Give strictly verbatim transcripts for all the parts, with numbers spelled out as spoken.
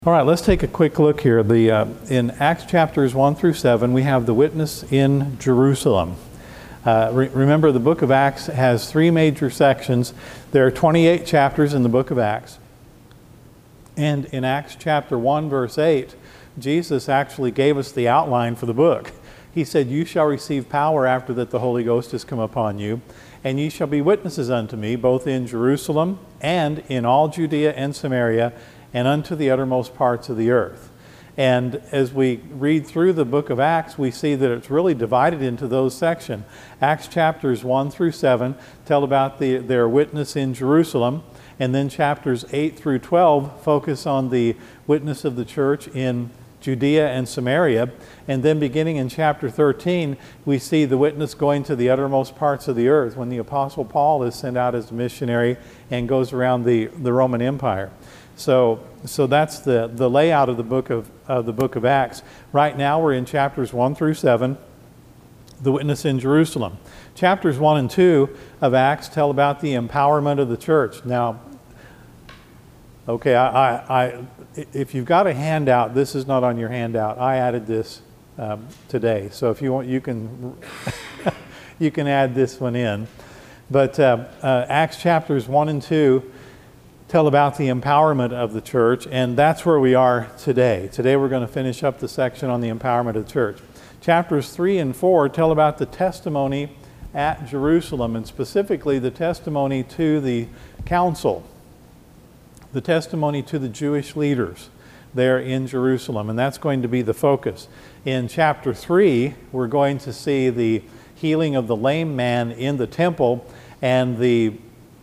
All right, let's take a quick look here. The, uh, in Acts chapters one through seven, we have the witness in Jerusalem. Uh, re remember, the book of Acts has three major sections. There are twenty-eight chapters in the book of Acts. And in Acts chapter one, verse eight, Jesus actually gave us the outline for the book. He said, "You shall receive power after that the Holy Ghost has come upon you, and ye shall be witnesses unto me, both in Jerusalem and in all Judea and Samaria, and unto the uttermost parts of the earth." And as we read through the book of Acts, we see that it's really divided into those sections. Acts chapters one through seven tell about the, their witness in Jerusalem, and then chapters eight through twelve focus on the witness of the church in Judea and Samaria. And then beginning in chapter thirteen, we see the witness going to the uttermost parts of the earth when the Apostle Paul is sent out as a missionary and goes around the, the Roman Empire. So, so that's the, the layout of the book of uh, the book of Acts. Right now we're in chapters one through seven, the witness in Jerusalem. Chapters one and two of Acts tell about the empowerment of the church. Now, okay, I, I, I, if you've got a handout, this is not on your handout. I added this um, today, so if you want, you can you can add this one in. But uh, uh, Acts chapters one and two tell about the empowerment of the church, and that's where we are today. Today we're going to finish up the section on the empowerment of the church. Chapters three and four tell about the testimony at Jerusalem, and specifically the testimony to the council, the testimony to the Jewish leaders there in Jerusalem, and that's going to be the focus. In chapter three, we're going to see the healing of the lame man in the temple and the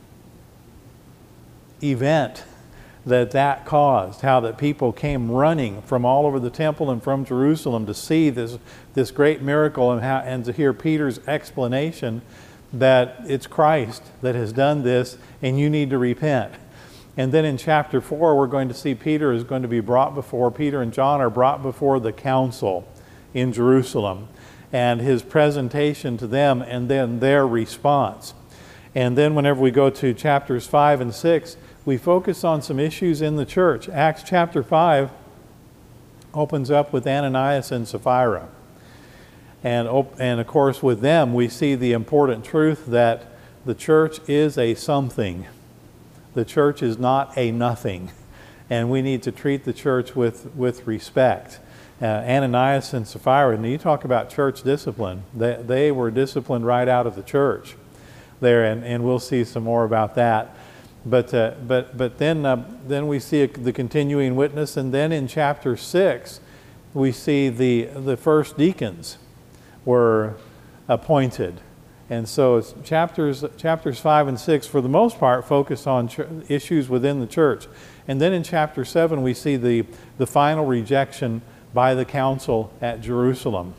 event that that caused, how that people came running from all over the temple and from Jerusalem to see this this great miracle, and how, and to hear Peter's explanation that it's Christ that has done this and you need to repent. And then in chapter four, we're going to see Peter is going to be brought before, Peter and John are brought before the council in Jerusalem, and his presentation to them and then their response. And then whenever we go to chapters five and six, we focus on some issues in the church. Acts chapter five opens up with Ananias and Sapphira. And, and of course with them we see the important truth that the church is a something. The church is not a nothing. And we need to treat the church with, with respect. Uh, Ananias and Sapphira, and you talk about church discipline. They, they were disciplined right out of the church there, and, and we'll see some more about that. But uh, but but then uh, then we see a, the continuing witness, and then in chapter six, we see the the first deacons were appointed, and so it's chapters chapters five and six for the most part focus on ch issues within the church, and then in chapter seven we see the the final rejection by the council at Jerusalem.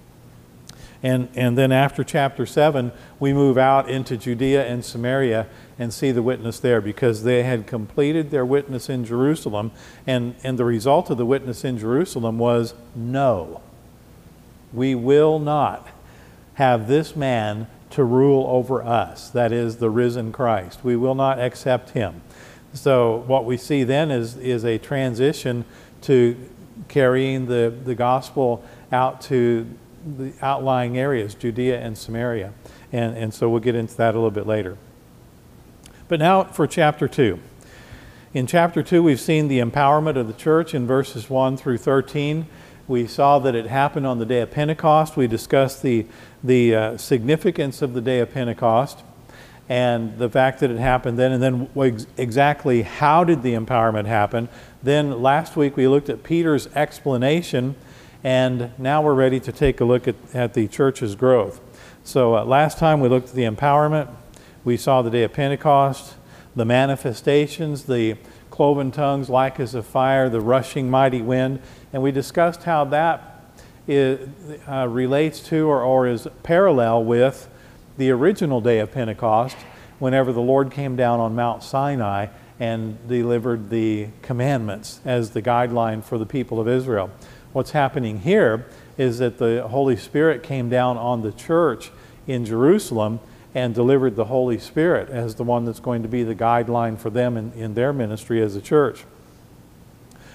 And, and then after chapter seven, we move out into Judea and Samaria and see the witness there, because they had completed their witness in Jerusalem, and, and the result of the witness in Jerusalem was no. We will not have this man to rule over us, that is the risen Christ. We will not accept him. So what we see then is, is a transition to carrying the, the gospel out to the outlying areas, Judea and Samaria. And, and so we'll get into that a little bit later. But now for chapter two. In chapter two, we've seen the empowerment of the church in verses one through thirteen. We saw that it happened on the day of Pentecost. We discussed the, the uh, significance of the day of Pentecost and the fact that it happened then, and then ex exactly how did the empowerment happen. Then last week we looked at Peter's explanation, and now we're ready to take a look at, at the church's growth. So uh, last time we looked at the empowerment. We saw the day of Pentecost, the manifestations, the cloven tongues like as of fire, the rushing mighty wind, and we discussed how that is, uh, relates to or, or is parallel with the original day of Pentecost, whenever the Lord came down on Mount Sinai and delivered the commandments as the guideline for the people of Israel. What's happening here is that the Holy Spirit came down on the church in Jerusalem and delivered the Holy Spirit as the one that's going to be the guideline for them in, in their ministry as a church.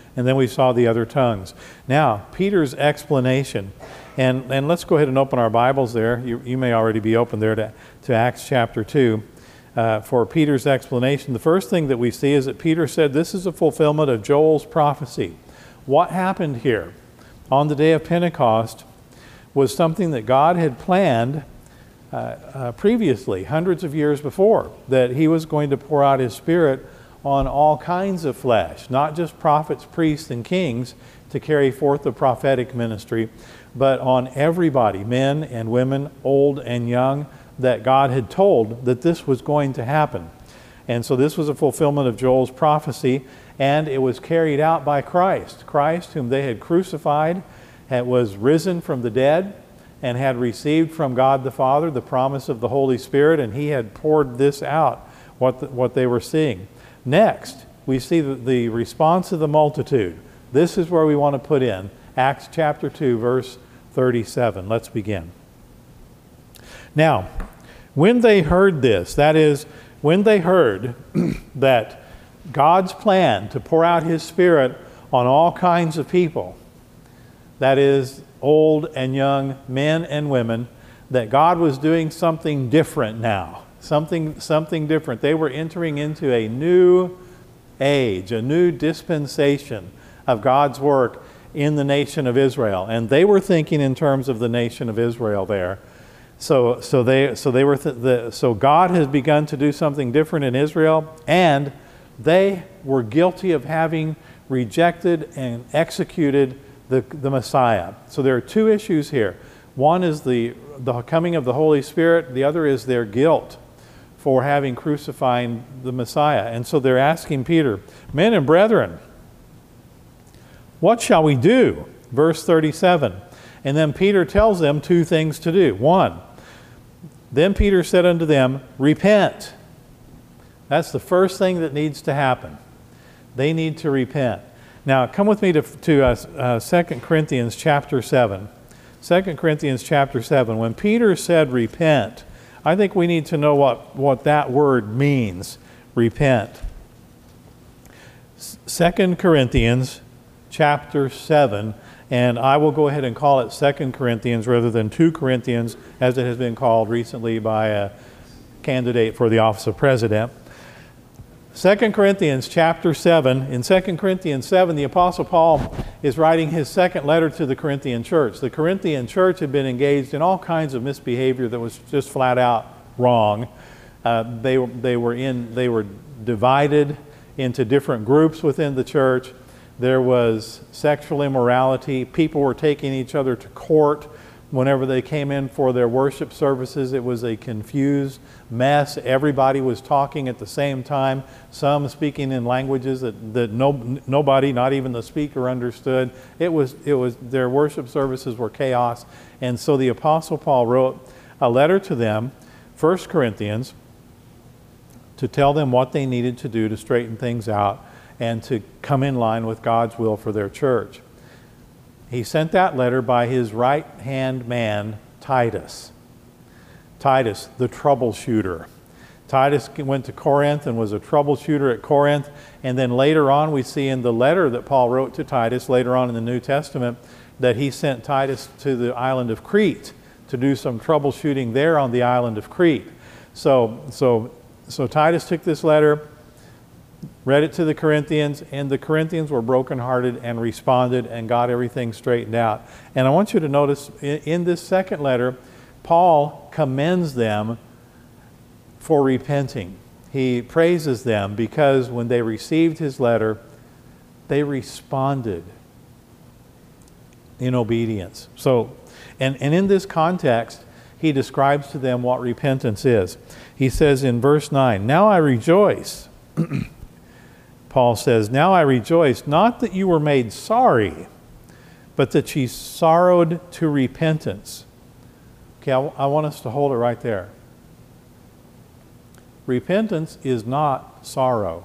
And then we saw the other tongues. Now, Peter's explanation. And, and let's go ahead and open our Bibles there. You, you may already be open there to, to Acts chapter two. Uh, for Peter's explanation. The first thing that we see is that Peter said this is a fulfillment of Joel's prophecy. What happened here on the day of Pentecost was something that God had planned uh, uh, previously, hundreds of years before, that he was going to pour out his Spirit on all kinds of flesh, not just prophets, priests, and kings to carry forth the prophetic ministry, but on everybody, men and women, old and young, that God had told that this was going to happen. And so this was a fulfillment of Joel's prophecy, and it was carried out by Christ. Christ, whom they had crucified, had, was risen from the dead and had received from God the Father the promise of the Holy Spirit, and he had poured this out, what, the, what they were seeing. Next, we see the, the response of the multitude. This is where we want to put in Acts chapter two, verse thirty-seven. Let's begin. Now, when they heard this, that is, when they heard that God's plan to pour out his Spirit on all kinds of people, that is, old and young, men and women, that God was doing something different now, something, something different. They were entering into a new age, a new dispensation of God's work in the nation of Israel. And they were thinking in terms of the nation of Israel there. So, so they, so they were. Th- the, so God has begun to do something different in Israel, and they were guilty of having rejected and executed the, the Messiah. So there are two issues here. One is the the coming of the Holy Spirit. The other is their guilt for having crucified the Messiah. And so they're asking Peter, "Men and brethren, what shall we do?" Verse thirty-seven. And then Peter tells them two things to do. One, then Peter said unto them, repent. That's the first thing that needs to happen. They need to repent. Now, come with me to, to uh, uh, Second Corinthians chapter seven. Second Corinthians chapter seven. When Peter said repent, I think we need to know what, what that word means, repent. Second Corinthians chapter seven. And I will go ahead and call it Second Corinthians rather than Two Corinthians, as it has been called recently by a candidate for the office of president. Second Corinthians chapter seven. In Second Corinthians seven, the Apostle Paul is writing his second letter to the Corinthian church. The Corinthian church had been engaged in all kinds of misbehavior that was just flat out wrong. Uh, they, they, were in, they were divided into different groups within the church. There was sexual immorality. People were taking each other to court whenever they came in for their worship services. It was a confused mess. Everybody was talking at the same time, some speaking in languages that, that no, nobody, not even the speaker, understood. It was, it was, their worship services were chaos. And so the Apostle Paul wrote a letter to them, First Corinthians, to tell them what they needed to do to straighten things out and to come in line with God's will for their church. He sent that letter by his right-hand man, Titus. Titus, the troubleshooter. Titus went to Corinth and was a troubleshooter at Corinth. And then later on, we see in the letter that Paul wrote to Titus, later on in the New Testament, that he sent Titus to the island of Crete to do some troubleshooting there on the island of Crete. So, so, so Titus took this letter, read it to the Corinthians, and the Corinthians were brokenhearted and responded and got everything straightened out. And I want you to notice in, in this second letter, Paul commends them for repenting. He praises them because when they received his letter, they responded in obedience. So, and, and in this context, he describes to them what repentance is. He says in verse nine, "Now I rejoice." Paul says, "Now I rejoice, not that you were made sorry, but that ye sorrowed to repentance." Okay, I, I want us to hold it right there. Repentance is not sorrow.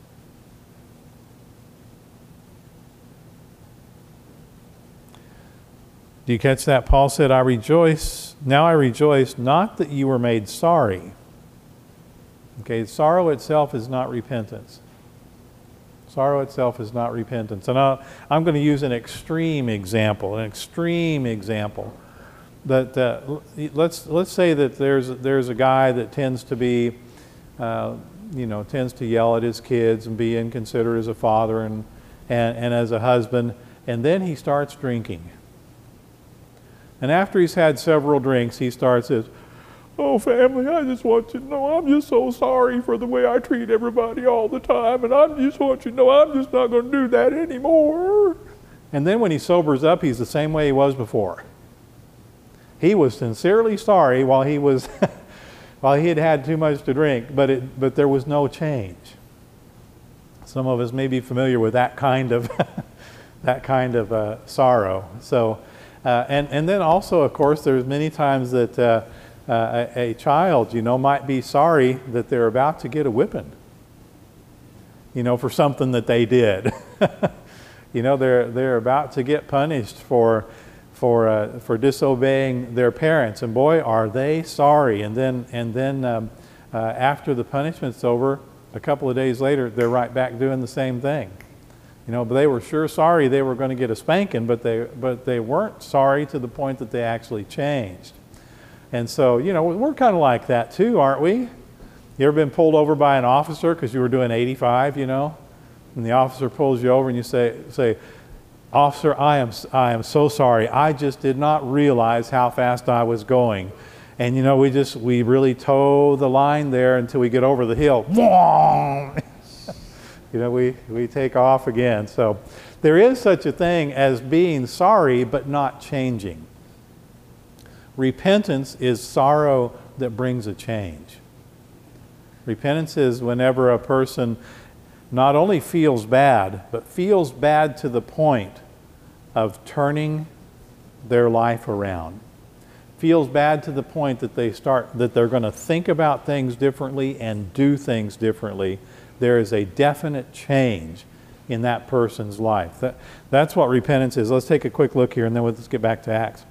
Do you catch that? Paul said, I rejoice, now I rejoice, not that you were made sorry. Okay, sorrow itself is not repentance. Sorrow itself is not repentance. And I'll, I'm going to use an extreme example, an extreme example. That uh, let's let's say that there's there's a guy that tends to be, uh, you know, tends to yell at his kids and be inconsiderate as a father and and, and as a husband, and then he starts drinking. And after he's had several drinks, he starts as, "Oh, family, I just want you to know I'm just so sorry for the way I treat everybody all the time, and I just want you to know I'm just not going to do that anymore." And then when he sobers up, he's the same way he was before. He was sincerely sorry while he was while he had had too much to drink, but it but there was no change. Some of us may be familiar with that kind of that kind of uh, sorrow. So, uh, and and then also, of course, there's many times that uh, uh, a, a child, you know, might be sorry that they're about to get a whipping, you know, for something that they did. You know, they're they're about to get punished for. For, uh, for disobeying their parents, and boy, are they sorry. And then, and then um, uh, after the punishment's over, a couple of days later, they're right back doing the same thing. You know, but they were sure sorry they were going to get a spanking, but they, but they weren't sorry to the point that they actually changed. And so, you know, we're kind of like that too, aren't we? You ever been pulled over by an officer because you were doing eighty-five, you know, and the officer pulls you over and you say, say, "Officer, I am, I am so sorry. I just did not realize how fast I was going." And you know, we just, we really toe the line there until we get over the hill. You know, we, we take off again. So there is such a thing as being sorry but not changing. Repentance is sorrow that brings a change. Repentance is whenever a person not only feels bad, but feels bad to the point of turning their life around. Feels bad to the point that they start, that they're going to think about things differently and do things differently. There is a definite change in that person's life. That, that's what repentance is. Let's take a quick look here and then let's get back to Acts.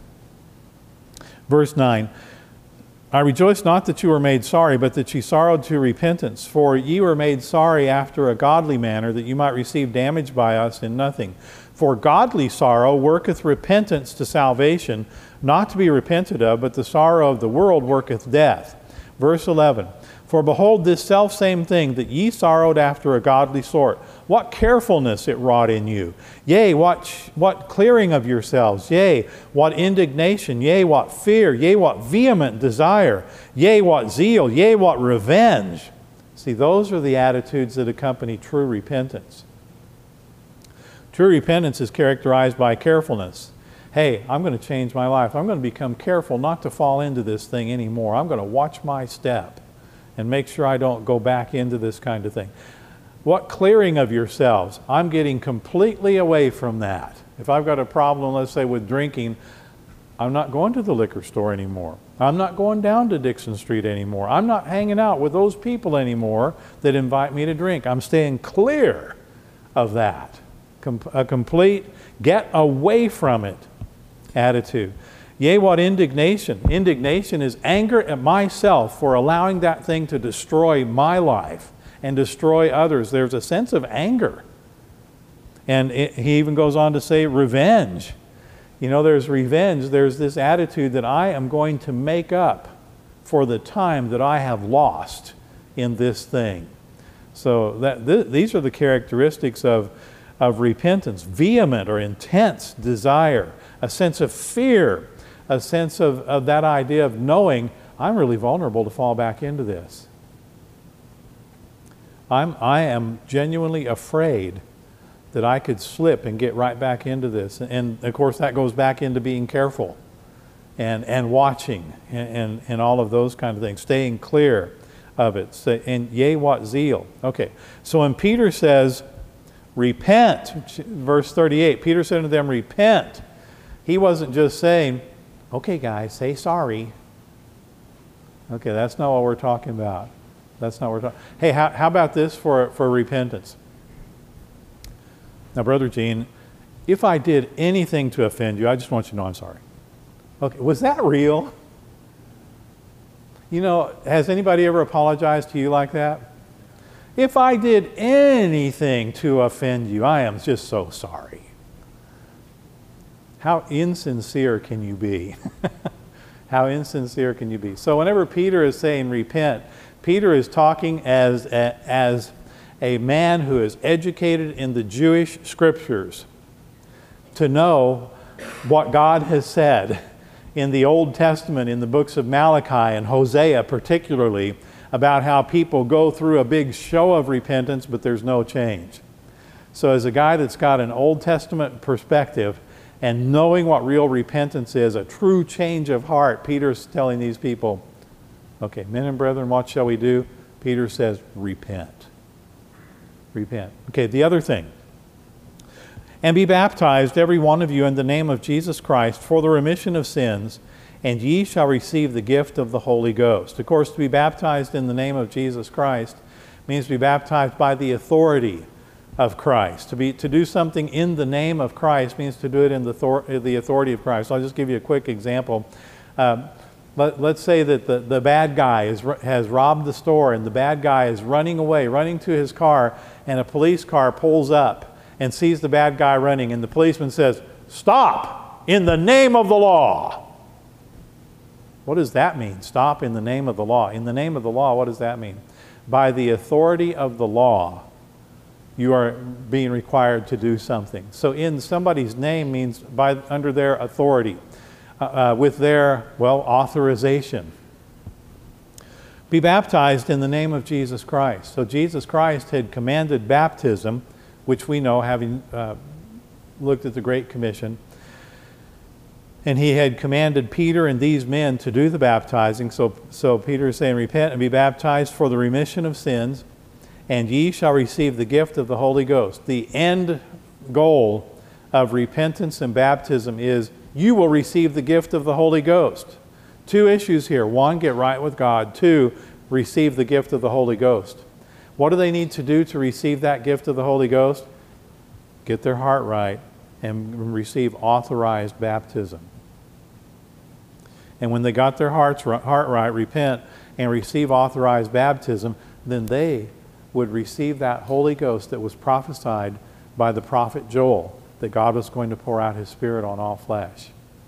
Verse nine. "I rejoice not that you were made sorry, but that ye sorrowed to repentance. For ye were made sorry after a godly manner, that you might receive damage by us in nothing. For godly sorrow worketh repentance to salvation, not to be repented of, but the sorrow of the world worketh death." Verse eleven. "For behold, this selfsame thing, that ye sorrowed after a godly sort, what carefulness it wrought in you! Yea, what, what clearing of yourselves! Yea, what indignation! Yea, what fear! Yea, what vehement desire! Yea, what zeal! Yea, what revenge!" See, those are the attitudes that accompany true repentance. True repentance is characterized by carefulness. Hey, I'm going to change my life. I'm going to become careful not to fall into this thing anymore. I'm going to watch my step and make sure I don't go back into this kind of thing. What clearing of yourselves? I'm getting completely away from that. If I've got a problem, let's say with drinking, I'm not going to the liquor store anymore. I'm not going down to Dixon Street anymore. I'm not hanging out with those people anymore that invite me to drink. I'm staying clear of that. Com- a complete get away from it attitude. Yea, what indignation. Indignation is anger at myself for allowing that thing to destroy my life and destroy others. There's a sense of anger. And it, he even goes on to say revenge. You know, there's revenge. There's this attitude that I am going to make up for the time that I have lost in this thing. So that th- these are the characteristics of, of repentance. Vehement or intense desire, a sense of fear, a sense of, of that idea of knowing I'm really vulnerable to fall back into this. I'm, I am genuinely afraid that I could slip and get right back into this. And of course that goes back into being careful and, and watching and, and, and all of those kind of things, staying clear of it. So, and yea, what zeal. Okay, so when Peter says, repent, verse thirty-eight, Peter said to them, repent. He wasn't just saying, okay guys, say sorry. Okay, that's not what we're talking about. That's not what we're talking. Hey, how, how about this for, for repentance? Now, Brother Gene, if I did anything to offend you, I just want you to know I'm sorry. Okay, was that real? You know, has anybody ever apologized to you like that? If I did anything to offend you, I am just so sorry. How insincere can you be? How insincere can you be? So whenever Peter is saying repent, Peter is talking as a, as a man who is educated in the Jewish scriptures to know what God has said in the Old Testament, in the books of Malachi and Hosea particularly, about how people go through a big show of repentance, but there's no change. So as a guy that's got an Old Testament perspective and knowing what real repentance is, a true change of heart, Peter's telling these people, okay, men and brethren, what shall we do? Peter says, repent. Repent. Okay, the other thing. And be baptized, every one of you, in the name of Jesus Christ, for the remission of sins, and ye shall receive the gift of the Holy Ghost. Of course, to be baptized in the name of Jesus Christ means to be baptized by the authority of Christ. To be to do something in the name of Christ means to do it in the, thor- the authority of Christ. I'll just give you a quick example. Um, let, let's say that the, the bad guy is, has robbed the store, and the bad guy is running away, running to his car, and a police car pulls up and sees the bad guy running, and the policeman says, "Stop in the name of the law." What does that mean? Stop in the name of the law. In the name of the law, what does that mean? By the authority of the law, you are being required to do something. So in somebody's name means by under their authority, uh, uh, with their, well, authorization. Be baptized in the name of Jesus Christ. So Jesus Christ had commanded baptism, which we know, having uh, looked at the Great Commission. And he had commanded Peter and these men to do the baptizing. So, so Peter is saying, repent and be baptized for the remission of sins, and ye shall receive the gift of the Holy Ghost. The end goal of repentance and baptism is you will receive the gift of the Holy Ghost. Two issues here. One, get right with God. Two, receive the gift of the Holy Ghost. What do they need to do to receive that gift of the Holy Ghost? Get their heart right and receive authorized baptism. And when they got their hearts heart right, repent and receive authorized baptism, then they would receive that Holy Ghost that was prophesied by the prophet Joel, that God was going to pour out His Spirit on all flesh.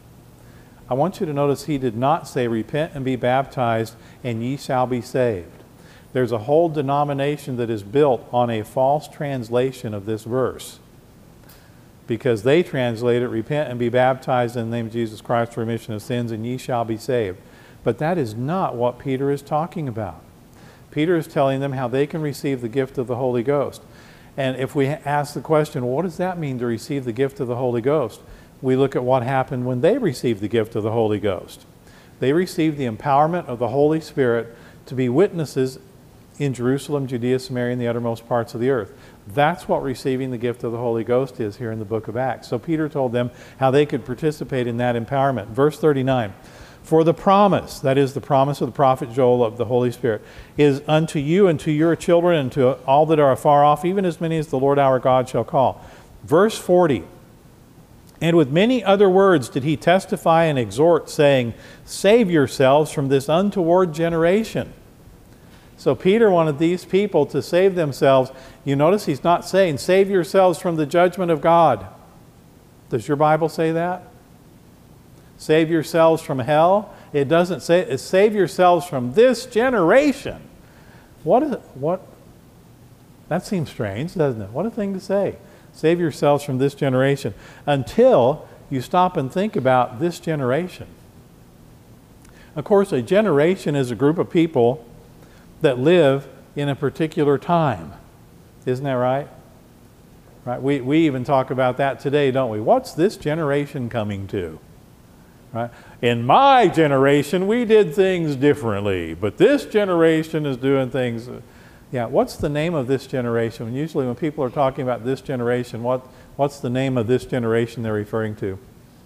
I want you to notice He did not say, repent and be baptized, and ye shall be saved. There's a whole denomination that is built on a false translation of this verse, because they translate it, repent and be baptized in the name of Jesus Christ for remission of sins, and ye shall be saved. But that is not what Peter is talking about. Peter is telling them how they can receive the gift of the Holy Ghost. And if we ask the question, well, what does that mean to receive the gift of the Holy Ghost? We look at what happened when they received the gift of the Holy Ghost. They received the empowerment of the Holy Spirit to be witnesses in Jerusalem, Judea, Samaria, and the uttermost parts of the earth. That's what receiving the gift of the Holy Ghost is here in the book of Acts. So Peter told them how they could participate in that empowerment. Verse thirty-nine, for the promise, that is the promise of the prophet Joel of the Holy Spirit, is unto you and to your children and to all that are afar off, even as many as the Lord our God shall call. Verse forty, and with many other words did he testify and exhort, saying, save yourselves from this untoward generation. So Peter wanted these people to save themselves. You notice he's not saying, save yourselves from the judgment of God. Does your Bible say that? Save yourselves from hell? It doesn't say it. Save yourselves from this generation. What is it? What? That seems strange, doesn't it? What a thing to say. Save yourselves from this generation. Until you stop and think about this generation. Of course, a generation is a group of people that live in a particular time. Isn't that right? Right? We, we even talk about that today, don't we? What's this generation coming to? Right? In my generation, we did things differently, but this generation is doing things. Yeah, what's the name of this generation? Usually when people are talking about this generation, what, what's the name of this generation they're referring to?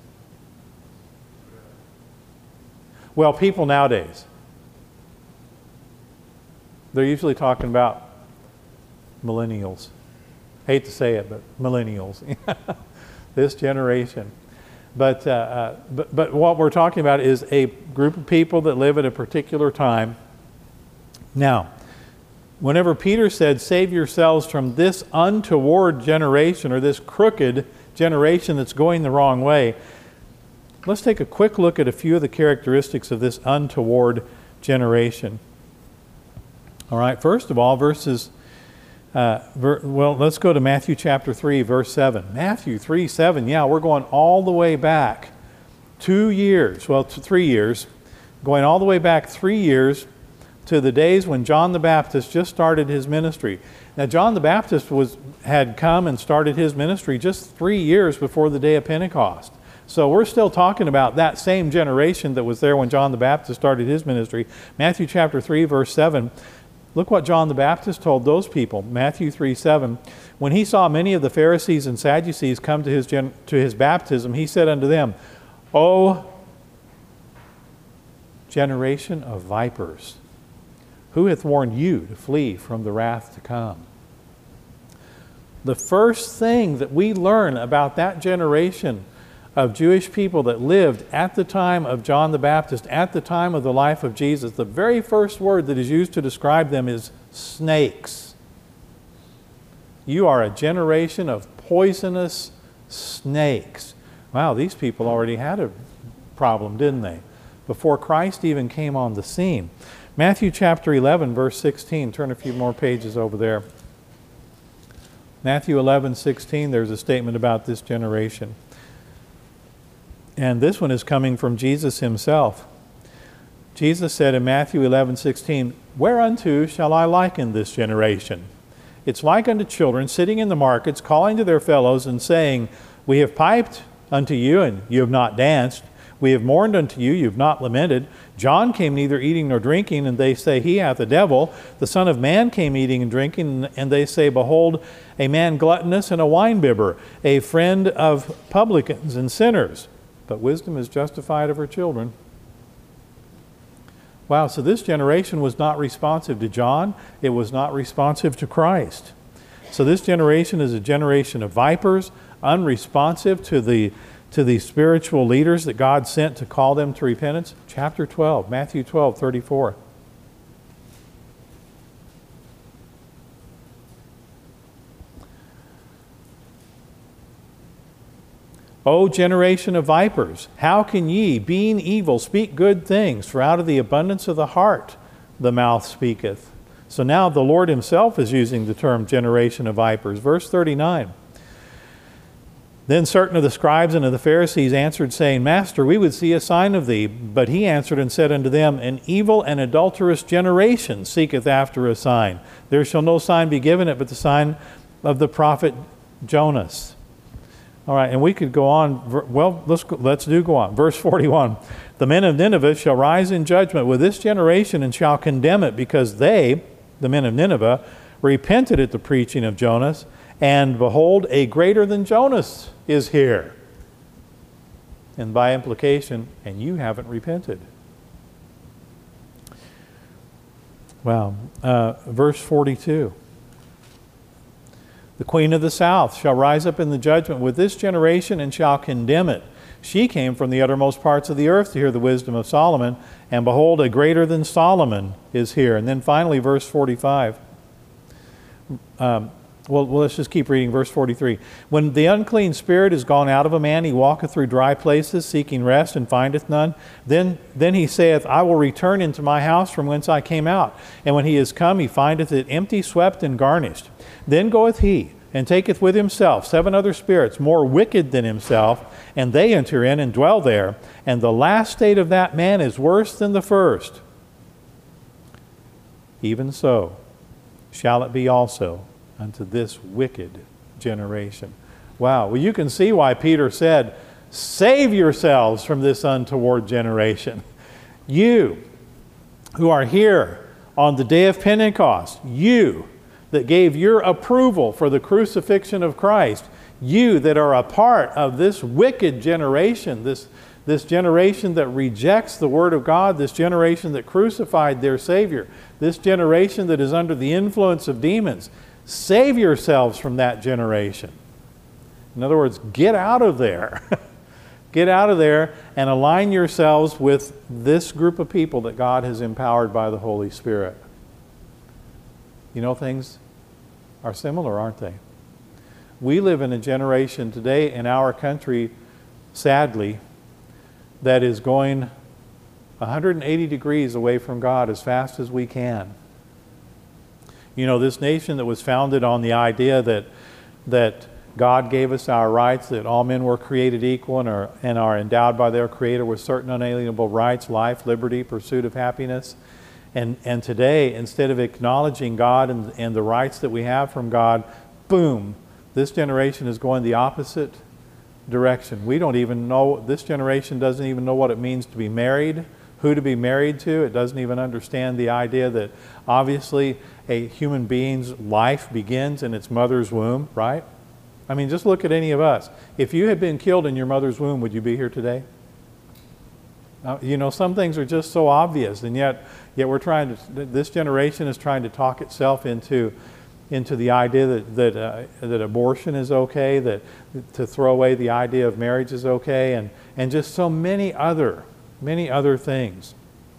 Well, people nowadays. They're usually talking about millennials. Hate to say it, but millennials. This generation. But, uh, uh, but, but what we're talking about is a group of people that live at a particular time. Now, Whenever Peter said, save yourselves from this untoward generation, or this crooked generation that's going the wrong way, let's take a quick look at a few of the characteristics of this untoward generation. All right, first of all, verses, uh, ver, well, let's go to Matthew chapter three, verse seven. Matthew three, seven, yeah, we're going all the way back two years, well, three years, going all the way back three years to the days when John the Baptist just started his ministry. Now, John the Baptist was had come and started his ministry just three years before the day of Pentecost. So we're still talking about that same generation that was there when John the Baptist started his ministry. Matthew chapter three, verse seven. Look what John the Baptist told those people. Matthew three, seven. When he saw many of the Pharisees and Sadducees come to his, gen- to his baptism, he said unto them, O generation of vipers, who hath warned you to flee from the wrath to come? The first thing that we learn about that generation of Jewish people that lived at the time of John the Baptist, at the time of the life of Jesus, the very first word that is used to describe them is snakes. You are a generation of poisonous snakes. Wow, these people already had a problem, didn't they? Before Christ even came on the scene. Matthew chapter eleven, verse sixteen. Turn a few more pages over there. Matthew eleven, sixteen, there's a statement about this generation. And this one is coming from Jesus himself. Jesus said in Matthew eleven, sixteen, Whereunto shall I liken this generation? It's like unto children sitting in the markets, calling to their fellows and saying, We have piped unto you, and you have not danced. We have mourned unto you, you have not lamented. John came neither eating nor drinking, and they say, He hath a devil. The Son of Man came eating and drinking, and they say, Behold, a man gluttonous and a winebibber, a friend of publicans and sinners. But wisdom is justified of her children. Wow, so this generation was not responsive to John. It was not responsive to Christ. So this generation is a generation of vipers, unresponsive to the to the spiritual leaders that God sent to call them to repentance. Chapter twelve, Matthew twelve, thirty-four. O generation of vipers, how can ye, being evil, speak good things? For out of the abundance of the heart the mouth speaketh. So now the Lord himself is using the term generation of vipers. Verse thirty-nine. Then certain of the scribes and of the Pharisees answered, saying, Master, we would see a sign of thee. But he answered and said unto them, An evil and adulterous generation seeketh after a sign. There shall no sign be given it but the sign of the prophet Jonas. All right, and we could go on. Well, let's go, let's do go on. Verse forty-one. The men of Nineveh shall rise in judgment with this generation and shall condemn it, because they, the men of Nineveh, repented at the preaching of Jonas. And behold, a greater than Jonas is here. And by implication, and you haven't repented. Wow. Uh, verse forty-two. The queen of the south shall rise up in the judgment with this generation and shall condemn it. She came from the uttermost parts of the earth to hear the wisdom of Solomon. And behold, a greater than Solomon is here. And then finally, verse forty-five. Um, Well, well, let's just keep reading verse forty-three. When the unclean spirit is gone out of a man, he walketh through dry places, seeking rest, and findeth none. Then, then he saith, I will return into my house from whence I came out. And when he is come, he findeth it empty, swept, and garnished. Then goeth he, and taketh with himself seven other spirits, more wicked than himself, and they enter in and dwell there. And the last state of that man is worse than the first. Even so shall it be also unto this wicked generation. Wow. Well, you can see why Peter said, save yourselves from this untoward generation. You who are here on the day of Pentecost, you that gave your approval for the crucifixion of Christ, you that are a part of this wicked generation, this, this generation that rejects the Word of God, this generation that crucified their Savior, this generation that is under the influence of demons. Save yourselves from that generation. In other words, get out of there. Get out of there and align yourselves with this group of people that God has empowered by the Holy Spirit. You know, things are similar, aren't they? We live in a generation today in our country, sadly, that is going one hundred eighty degrees away from God as fast as we can. You know, this nation that was founded on the idea that that God gave us our rights, that all men were created equal and are, and are endowed by their Creator with certain unalienable rights, life, liberty, pursuit of happiness. And, and today, instead of acknowledging God and, and the rights that we have from God, boom, this generation is going the opposite direction. We don't even know, this generation doesn't even know what it means to be married, who to be married to. It doesn't even understand the idea that obviously a human being's life begins in its mother's womb, right? I mean, just look at any of us. If you had been killed in your mother's womb, would you be here today? Uh, you know, some things are just so obvious, and yet, yet we're trying to. This generation is trying to talk itself into, into the idea that that uh, that abortion is okay, that to throw away the idea of marriage is okay, and and just so many other, many other things.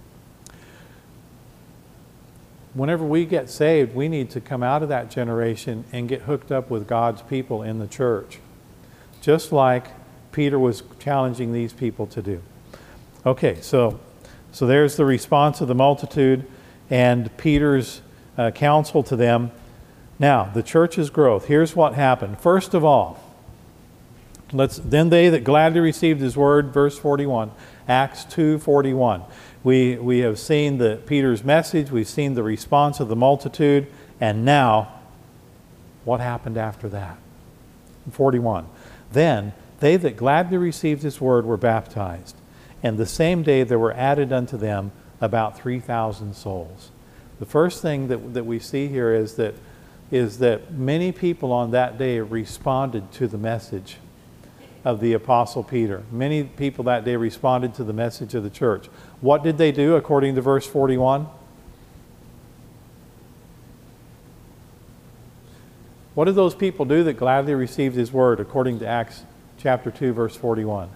Whenever we get saved, we need to come out of that generation and get hooked up with God's people in the church, just like Peter was challenging these people to do. Okay, so so there's the response of the multitude and Peter's uh, counsel to them. Now, the church's growth. Here's what happened. First of all, let's then they that gladly received his word, verse forty-one, Acts two forty-one. We, we have seen the Peter's message, we've seen the response of the multitude, and now, what happened after that? forty-one. Then they that gladly received his word were baptized, and the same day there were added unto them about three thousand souls. The first thing that, that we see here is that, is that many people on that day responded to the message of the Apostle Peter. Many people that day responded to the message of the church. What did they do according to verse forty-one? What did those people do that gladly received his word according to Acts chapter two, verse forty-one?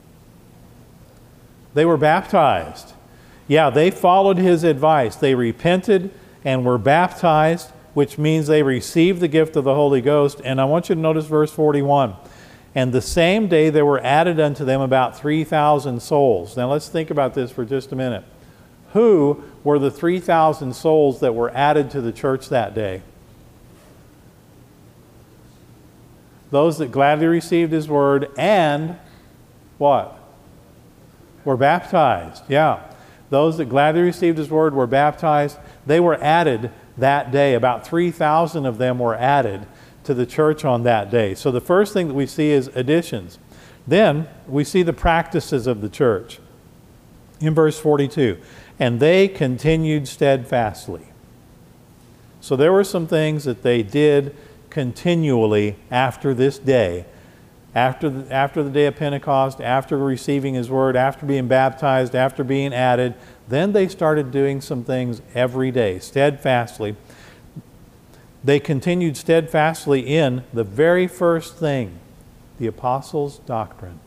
They were baptized. Yeah, they followed his advice. They repented and were baptized, which means they received the gift of the Holy Ghost. And I want you to notice verse forty-one. And the same day there were added unto them about three thousand souls. Now let's think about this for just a minute. Who were the three thousand souls that were added to the church that day? Those that gladly received his word and what? Were baptized. Yeah. Those that gladly received his word were baptized. They were added that day. About three thousand of them were added to the church on that day. So the first thing that we see is additions. Then we see the practices of the church. In verse forty-two, and they continued steadfastly. So there were some things that they did continually after this day, after the, after the day of Pentecost, after receiving his word, after being baptized, after being added. Then they started doing some things every day, steadfastly. They continued steadfastly in the very first thing, the apostles' doctrine.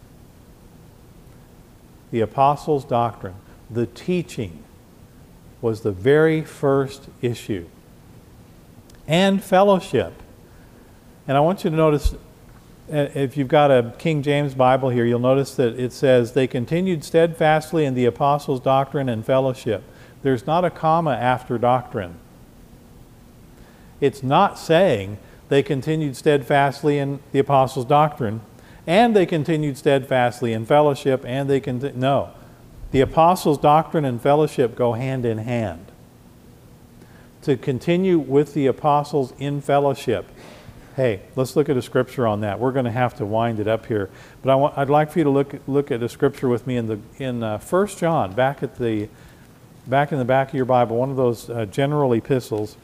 The apostles' doctrine, the teaching, was the very first issue. And fellowship. And I want you to notice, if you've got a King James Bible here, you'll notice that it says, they continued steadfastly in the apostles' doctrine and fellowship. There's not a comma after doctrine. It's not saying they continued steadfastly in the apostles' doctrine, and they continued steadfastly in fellowship, and they continued. No. The apostles' doctrine and fellowship go hand in hand. To continue with the apostles in fellowship. Hey, let's look at a scripture on that. We're going to have to wind it up here. But I want, I'd like for you to look, look at a scripture with me in, the, in uh, First John, back, at the, back in the back of your Bible, one of those uh, general epistles.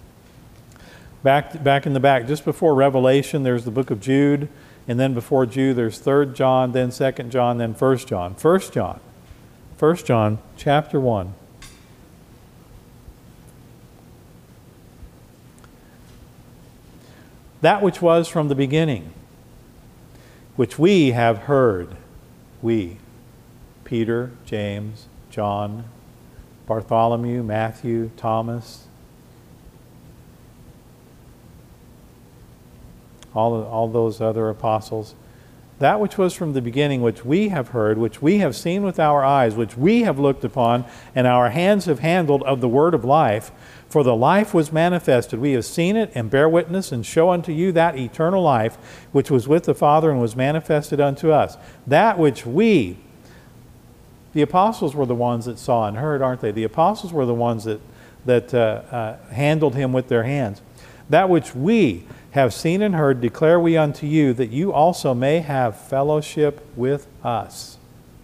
Back, back in the back, just before Revelation, there's the book of Jude, and then before Jude, there's Third John, then Second John, then First John. First John, First John, chapter one. That which was from the beginning, which we have heard, we, Peter, James, John, Bartholomew, Matthew, Thomas, all, all those other apostles. That which was from the beginning, which we have heard, which we have seen with our eyes, which we have looked upon, and our hands have handled of the word of life. For the life was manifested. We have seen it and bear witness and show unto you that eternal life which was with the Father and was manifested unto us. That which we, the apostles were the ones that saw and heard, aren't they? The apostles were the ones that, that uh, uh, handled him with their hands. That which we have seen and heard declare we unto you, that you also may have fellowship with us.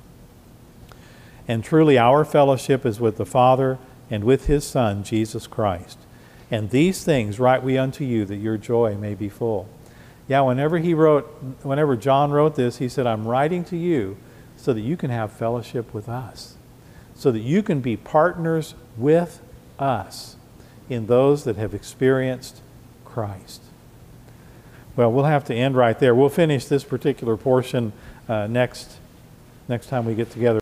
And truly our fellowship is with the Father and with his Son, Jesus Christ. And these things write we unto you, that your joy may be full. Yeah, whenever he wrote, whenever John wrote this, he said, I'm writing to you so that you can have fellowship with us, so that you can be partners with us in those that have experienced Christ. Well, we'll have to end right there. We'll finish this particular portion uh, next next time we get together.